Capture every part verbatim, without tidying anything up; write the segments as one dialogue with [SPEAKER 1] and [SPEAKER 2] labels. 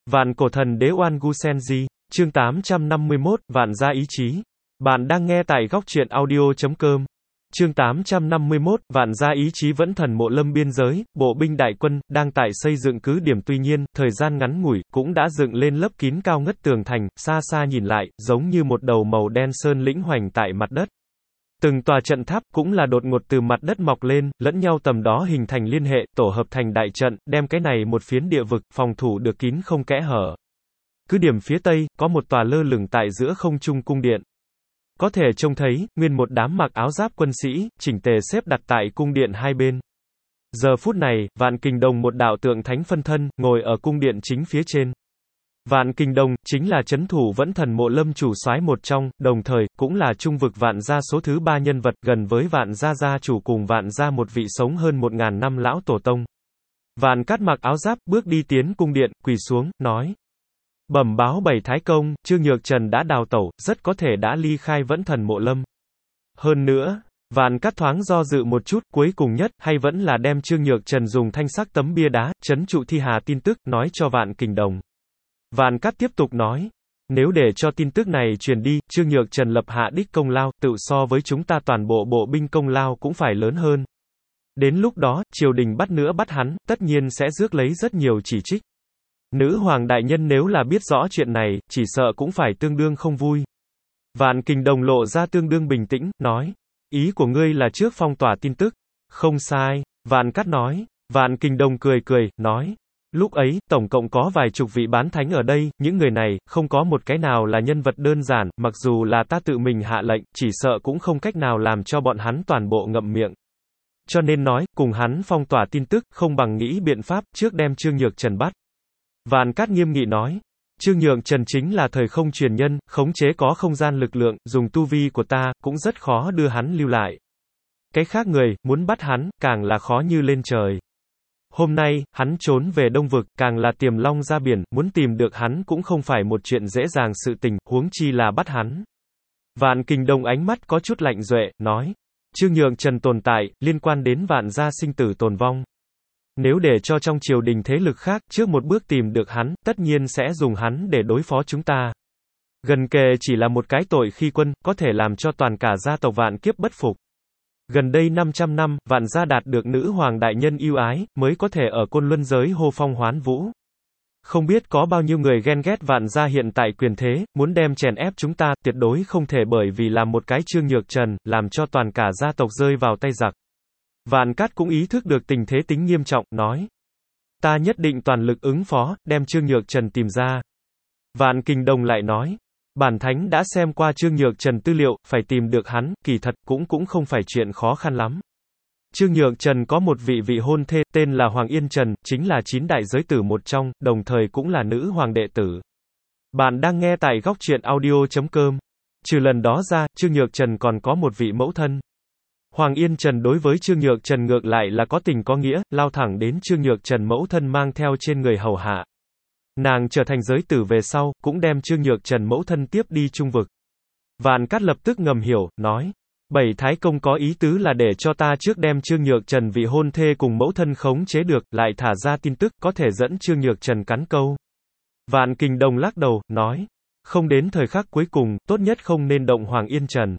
[SPEAKER 1] Vạn cổ thần đế Oan Gu Senji, chương tám trăm năm mươi mốt, Vạn gia ý chí. Bạn đang nghe tại góc truyện audio chấm com. Chương tám trăm năm mươi mốt, Vạn gia ý chí. Vẫn thần mộ lâm biên giới, bộ binh đại quân, đang tại xây dựng cứ điểm, tuy nhiên, thời gian ngắn ngủi, cũng đã dựng lên lấp kín cao ngất tường thành, xa xa nhìn lại, giống như một đầu màu đen sơn lĩnh hoành tại mặt đất. Từng tòa trận tháp, cũng là đột ngột từ mặt đất mọc lên, lẫn nhau tầm đó hình thành liên hệ, tổ hợp thành đại trận, đem cái này một phiến địa vực, phòng thủ được kín không kẽ hở. Cứ điểm phía tây, có một tòa lơ lửng tại giữa không trung cung điện. Có thể trông thấy, nguyên một đám mặc áo giáp quân sĩ, chỉnh tề xếp đặt tại cung điện hai bên. Giờ phút này, Vạn Kình Đồng một đạo tượng thánh phân thân, ngồi ở cung điện chính phía trên. Vạn Kình Đồng, chính là chấn thủ Vẫn thần mộ lâm chủ soái một trong, đồng thời, cũng là trung vực Vạn gia số thứ ba nhân vật, gần với Vạn gia gia chủ cùng Vạn gia một vị sống hơn một ngàn năm lão tổ tông. Vạn Cát mặc áo giáp, bước đi tiến cung điện, quỳ xuống, nói. Bẩm báo bảy thái công, Trương Nhược Trần đã đào tẩu, rất có thể đã ly khai Vẫn thần mộ lâm. Hơn nữa, Vạn Cát thoáng do dự một chút, cuối cùng nhất, hay vẫn là đem Trương Nhược Trần dùng thanh sắc tấm bia đá, trấn trụ thi hà tin tức, nói cho Vạn Kình Đồng. Vạn Cát tiếp tục nói, nếu để cho tin tức này truyền đi, Trương Nhược Trần lập hạ đích công lao, tự so với chúng ta toàn bộ bộ binh công lao cũng phải lớn hơn. Đến lúc đó, triều đình bắt nữa bắt hắn, tất nhiên sẽ rước lấy rất nhiều chỉ trích. Nữ hoàng đại nhân nếu là biết rõ chuyện này, chỉ sợ cũng phải tương đương không vui. Vạn Kình Đồng lộ ra tương đương bình tĩnh, nói, ý của ngươi là trước phong tỏa tin tức. Không sai, Vạn Cát nói. Vạn Kình Đồng cười cười, nói, lúc ấy, tổng cộng có vài chục vị bán thánh ở đây, những người này, không có một cái nào là nhân vật đơn giản, mặc dù là ta tự mình hạ lệnh, chỉ sợ cũng không cách nào làm cho bọn hắn toàn bộ ngậm miệng. Cho nên nói, cùng hắn phong tỏa tin tức, không bằng nghĩ biện pháp, trước đem Trương Nhược Trần bắt. Vạn Cát nghiêm nghị nói, Trương Nhược Trần chính là thời không truyền nhân, khống chế có không gian lực lượng, dùng tu vi của ta, cũng rất khó đưa hắn lưu lại. Cái khác người, muốn bắt hắn, càng là khó như lên trời. Hôm nay, hắn trốn về Đông Vực, càng là tiềm long ra biển, muốn tìm được hắn cũng không phải một chuyện dễ dàng sự tình, huống chi là bắt hắn. Vạn Kình Đồng ánh mắt có chút lạnh duệ, nói, Trương Nhược Trần tồn tại, liên quan đến Vạn gia sinh tử tồn vong. Nếu để cho trong triều đình thế lực khác, trước một bước tìm được hắn, tất nhiên sẽ dùng hắn để đối phó chúng ta. Gần kề chỉ là một cái tội khi quân, có thể làm cho toàn cả gia tộc vạn kiếp bất phục. Gần đây năm trăm năm, Vạn gia đạt được nữ hoàng đại nhân yêu ái, mới có thể ở Côn Luân giới hô phong hoán vũ. Không biết có bao nhiêu người ghen ghét Vạn gia hiện tại quyền thế, muốn đem chèn ép chúng ta, tuyệt đối không thể bởi vì làm một cái Trương Nhược Trần, làm cho toàn cả gia tộc rơi vào tay giặc. Vạn Cát cũng ý thức được tình thế tính nghiêm trọng, nói. Ta nhất định toàn lực ứng phó, đem Trương Nhược Trần tìm ra. Vạn Kình Đồng lại nói. Bản thánh đã xem qua Trương Nhược Trần tư liệu, phải tìm được hắn, kỳ thật, cũng cũng không phải chuyện khó khăn lắm. Trương Nhược Trần có một vị vị hôn thê, tên là Hoàng Yên Trần, chính là chín đại giới tử một trong, đồng thời cũng là nữ hoàng đệ tử. Bạn đang nghe tại góc truyện audio chấm com. Trừ lần đó ra, Trương Nhược Trần còn có một vị mẫu thân. Hoàng Yên Trần đối với Trương Nhược Trần ngược lại là có tình có nghĩa, lao thẳng đến Trương Nhược Trần mẫu thân mang theo trên người hầu hạ. Nàng trở thành giới tử về sau, cũng đem Trương Nhược Trần mẫu thân tiếp đi trung vực. Vạn Cát lập tức ngầm hiểu, nói. Bảy thái công có ý tứ là để cho ta trước đem Trương Nhược Trần vị hôn thê cùng mẫu thân khống chế được, lại thả ra tin tức, có thể dẫn Trương Nhược Trần cắn câu. Vạn Kình Đồng lắc đầu, nói. Không đến thời khắc cuối cùng, tốt nhất không nên động Hoàng Yên Trần.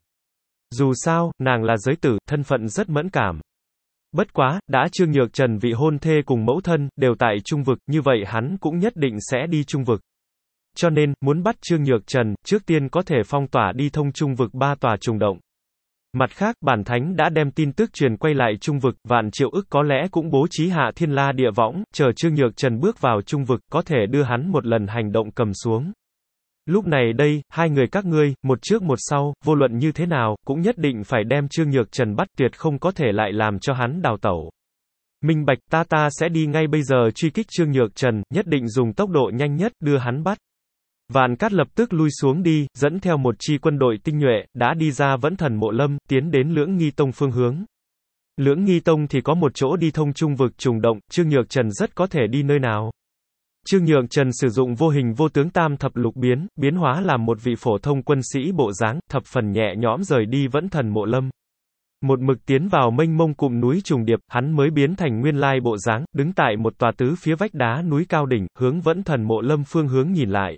[SPEAKER 1] Dù sao, nàng là giới tử, thân phận rất mẫn cảm. Bất quá, đã Trương Nhược Trần vị hôn thê cùng mẫu thân, đều tại trung vực, như vậy hắn cũng nhất định sẽ đi trung vực. Cho nên, muốn bắt Trương Nhược Trần, trước tiên có thể phong tỏa đi thông trung vực ba tòa trùng động. Mặt khác, bản thánh đã đem tin tức truyền quay lại trung vực, Vạn Triệu Ức có lẽ cũng bố trí hạ thiên la địa võng, chờ Trương Nhược Trần bước vào trung vực, có thể đưa hắn một lần hành động cầm xuống. Lúc này đây, hai người các ngươi, một trước một sau, vô luận như thế nào, cũng nhất định phải đem Trương Nhược Trần bắt, tuyệt không có thể lại làm cho hắn đào tẩu. Minh bạch, ta ta sẽ đi ngay bây giờ truy kích Trương Nhược Trần, nhất định dùng tốc độ nhanh nhất, đưa hắn bắt. Vạn Cát lập tức lui xuống đi, dẫn theo một chi quân đội tinh nhuệ, đã đi ra Vẫn thần mộ lâm, tiến đến Lưỡng Nghi Tông phương hướng. Lưỡng Nghi Tông thì có một chỗ đi thông trung vực trùng động, Trương Nhược Trần rất có thể đi nơi nào. Trương Nhược Trần sử dụng vô hình vô tướng tam thập lục biến, biến hóa làm một vị phổ thông quân sĩ bộ dáng, thập phần nhẹ nhõm rời đi Vẫn thần mộ lâm. Một mực tiến vào mênh mông cụm núi trùng điệp, hắn mới biến thành nguyên lai bộ dáng, đứng tại một tòa tứ phía vách đá núi cao đỉnh, hướng Vẫn Thần Mộ Lâm phương hướng nhìn lại.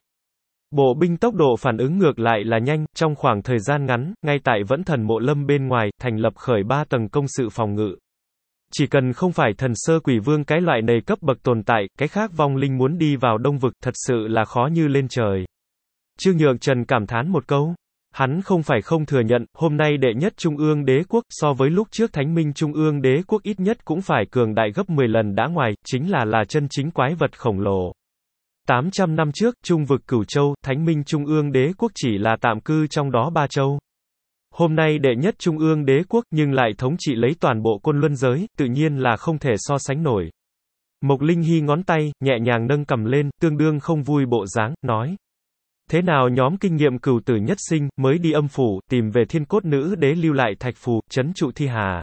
[SPEAKER 1] Bộ binh tốc độ phản ứng ngược lại là nhanh, trong khoảng thời gian ngắn, ngay tại Vẫn Thần Mộ Lâm bên ngoài, thành lập khởi ba tầng công sự phòng ngự. Chỉ cần không phải thần sơ quỷ vương cái loại này cấp bậc tồn tại, cái khác vong linh muốn đi vào đông vực thật sự là khó như lên trời. Trương Nhược Trần cảm thán một câu. Hắn không phải không thừa nhận, hôm nay đệ nhất Trung ương đế quốc, so với lúc trước Thánh Minh Trung ương đế quốc ít nhất cũng phải cường đại gấp mười lần đã ngoài, chính là là chân chính quái vật khổng lồ. tám trăm năm trước, Trung vực Cửu Châu, Thánh Minh Trung ương đế quốc chỉ là tạm cư trong đó ba châu. Hôm nay đệ nhất Trung ương đế quốc, nhưng lại thống trị lấy toàn bộ côn luân giới, tự nhiên là không thể so sánh nổi. Mộc Linh Hy ngón tay, nhẹ nhàng nâng cầm lên, tương đương không vui bộ dáng, nói. Thế nào nhóm kinh nghiệm cửu tử nhất sinh, mới đi âm phủ, tìm về thiên cốt nữ đế lưu lại thạch phù, trấn trụ thi hà.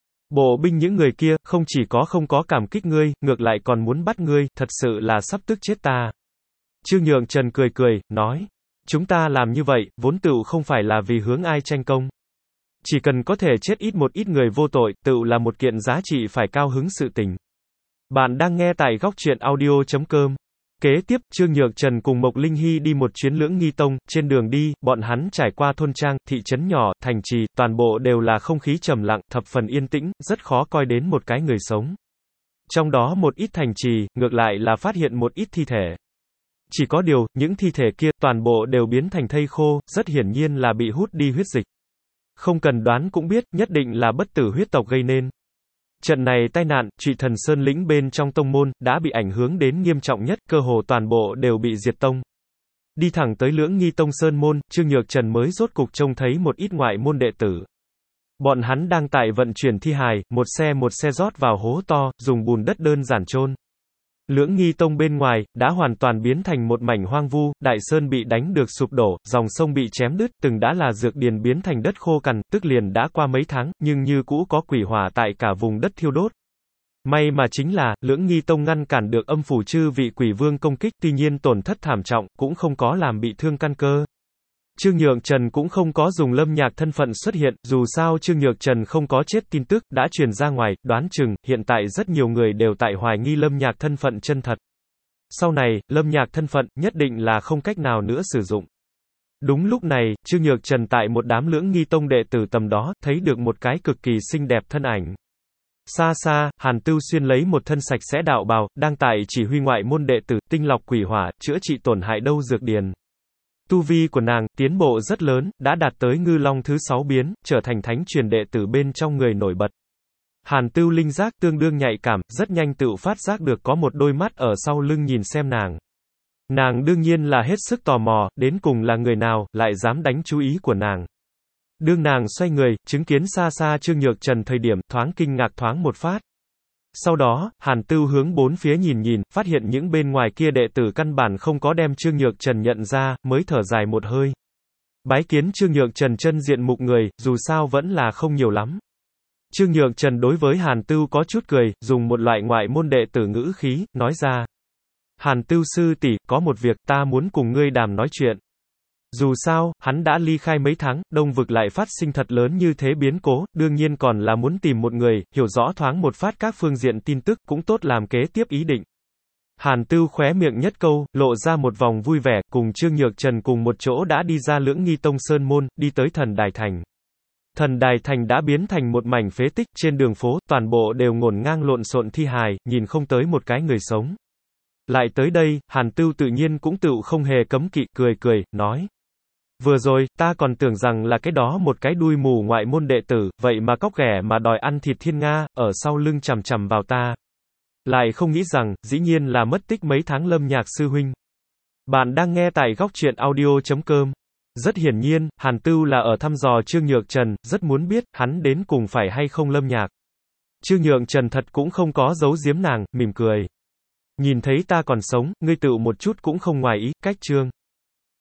[SPEAKER 1] Bộ binh những người kia, không chỉ có không có cảm kích ngươi, ngược lại còn muốn bắt ngươi, thật sự là sắp tức chết ta. Trương Nhượng Trần cười cười, nói. Chúng ta làm như vậy, vốn tựu không phải là vì hướng ai tranh công. Chỉ cần có thể chết ít một ít người vô tội, tựu là một kiện giá trị phải cao hứng sự tình. Bạn đang nghe tại góc truyện audio chấm com. Kế tiếp, Trương Nhược Trần cùng Mộc Linh Hy đi một chuyến Lưỡng Nghi Tông, trên đường đi, bọn hắn trải qua thôn trang, thị trấn nhỏ, thành trì, toàn bộ đều là không khí trầm lặng, thập phần yên tĩnh, rất khó coi đến một cái người sống. Trong đó một ít thành trì, ngược lại là phát hiện một ít thi thể. Chỉ có điều, những thi thể kia, toàn bộ đều biến thành thây khô, rất hiển nhiên là bị hút đi huyết dịch. Không cần đoán cũng biết, nhất định là bất tử huyết tộc gây nên. Trận này tai nạn, Trụy Thần Sơn lĩnh bên trong tông môn, đã bị ảnh hưởng đến nghiêm trọng nhất, cơ hồ toàn bộ đều bị diệt tông. Đi thẳng tới Lưỡng Nghi Tông Sơn môn, Trương Nhược Trần mới rốt cục trông thấy một ít ngoại môn đệ tử. Bọn hắn đang tại vận chuyển thi hài, một xe một xe rót vào hố to, dùng bùn đất đơn giản chôn. Lưỡng Nghi Tông bên ngoài, đã hoàn toàn biến thành một mảnh hoang vu, đại sơn bị đánh được sụp đổ, dòng sông bị chém đứt, từng đã là dược điền biến thành đất khô cằn, tức liền đã qua mấy tháng, nhưng như cũ có quỷ hỏa tại cả vùng đất thiêu đốt. May mà chính là, Lưỡng Nghi Tông ngăn cản được âm phủ chư vị quỷ vương công kích, tuy nhiên tổn thất thảm trọng, cũng không có làm bị thương căn cơ. Trương Nhược Trần cũng không có dùng Lâm Nhạc thân phận xuất hiện, dù sao Trương Nhược Trần không có chết tin tức, đã truyền ra ngoài, đoán chừng, hiện tại rất nhiều người đều tại hoài nghi Lâm Nhạc thân phận chân thật. Sau này, Lâm Nhạc thân phận, nhất định là không cách nào nữa sử dụng. Đúng lúc này, Trương Nhược Trần tại một đám Lưỡng Nghi Tông đệ tử tầm đó, thấy được một cái cực kỳ xinh đẹp thân ảnh. Xa xa, Hàn Tưu Xuyên lấy một thân sạch sẽ đạo bào, đang tại chỉ huy ngoại môn đệ tử, tinh lọc quỷ hỏa, chữa trị tổn hại đâu dược điền. Tu vi của nàng, tiến bộ rất lớn, đã đạt tới ngư long thứ sáu biến, trở thành thánh truyền đệ tử bên trong người nổi bật. Hàn Tưu linh giác tương đương nhạy cảm, rất nhanh tự phát giác được có một đôi mắt ở sau lưng nhìn xem nàng. Nàng đương nhiên là hết sức tò mò, đến cùng là người nào, lại dám đánh chú ý của nàng. Đương nàng xoay người, chứng kiến xa xa Trương Nhược Trần thời điểm, thoáng kinh ngạc thoáng một phát. Sau đó, Hàn Tưu hướng bốn phía nhìn nhìn, phát hiện những bên ngoài kia đệ tử căn bản không có đem Trương Nhược Trần nhận ra, mới thở dài một hơi. Bái kiến Trương Nhược Trần chân diện mục người, dù sao vẫn là không nhiều lắm. Trương Nhược Trần đối với Hàn Tưu có chút cười, dùng một loại ngoại môn đệ tử ngữ khí, nói ra. Hàn Tưu sư tỷ, có một việc ta muốn cùng ngươi đàm nói chuyện. Dù sao, hắn đã ly khai mấy tháng, đông vực lại phát sinh thật lớn như thế biến cố, đương nhiên còn là muốn tìm một người, hiểu rõ thoáng một phát các phương diện tin tức, cũng tốt làm kế tiếp ý định. Hàn Tưu khóe miệng nhất câu, lộ ra một vòng vui vẻ, cùng Trương Nhược Trần cùng một chỗ đã đi ra Lưỡng Nghi Tông Sơn môn, đi tới Thần Đài Thành. Thần Đài Thành đã biến thành một mảnh phế tích, trên đường phố, toàn bộ đều ngổn ngang lộn xộn thi hài, nhìn không tới một cái người sống. Lại tới đây, Hàn Tưu tự nhiên cũng tự không hề cấm kỵ, cười cười, nói. Vừa rồi, ta còn tưởng rằng là cái đó một cái đuôi mù ngoại môn đệ tử, vậy mà cóc ghẻ mà đòi ăn thịt thiên nga, ở sau lưng chằm chằm vào ta. Lại không nghĩ rằng, dĩ nhiên là mất tích mấy tháng Lâm Nhạc sư huynh. Bạn đang nghe tại góc truyện audio chấm com. Rất hiển nhiên, Hàn Tưu là ở thăm dò Trương Nhược Trần, rất muốn biết, hắn đến cùng phải hay không Lâm Nhạc. Trương Nhược Trần thật cũng không có giấu giếm nàng, mỉm cười. Nhìn thấy ta còn sống, ngươi tự một chút cũng không ngoài ý, cách Trương.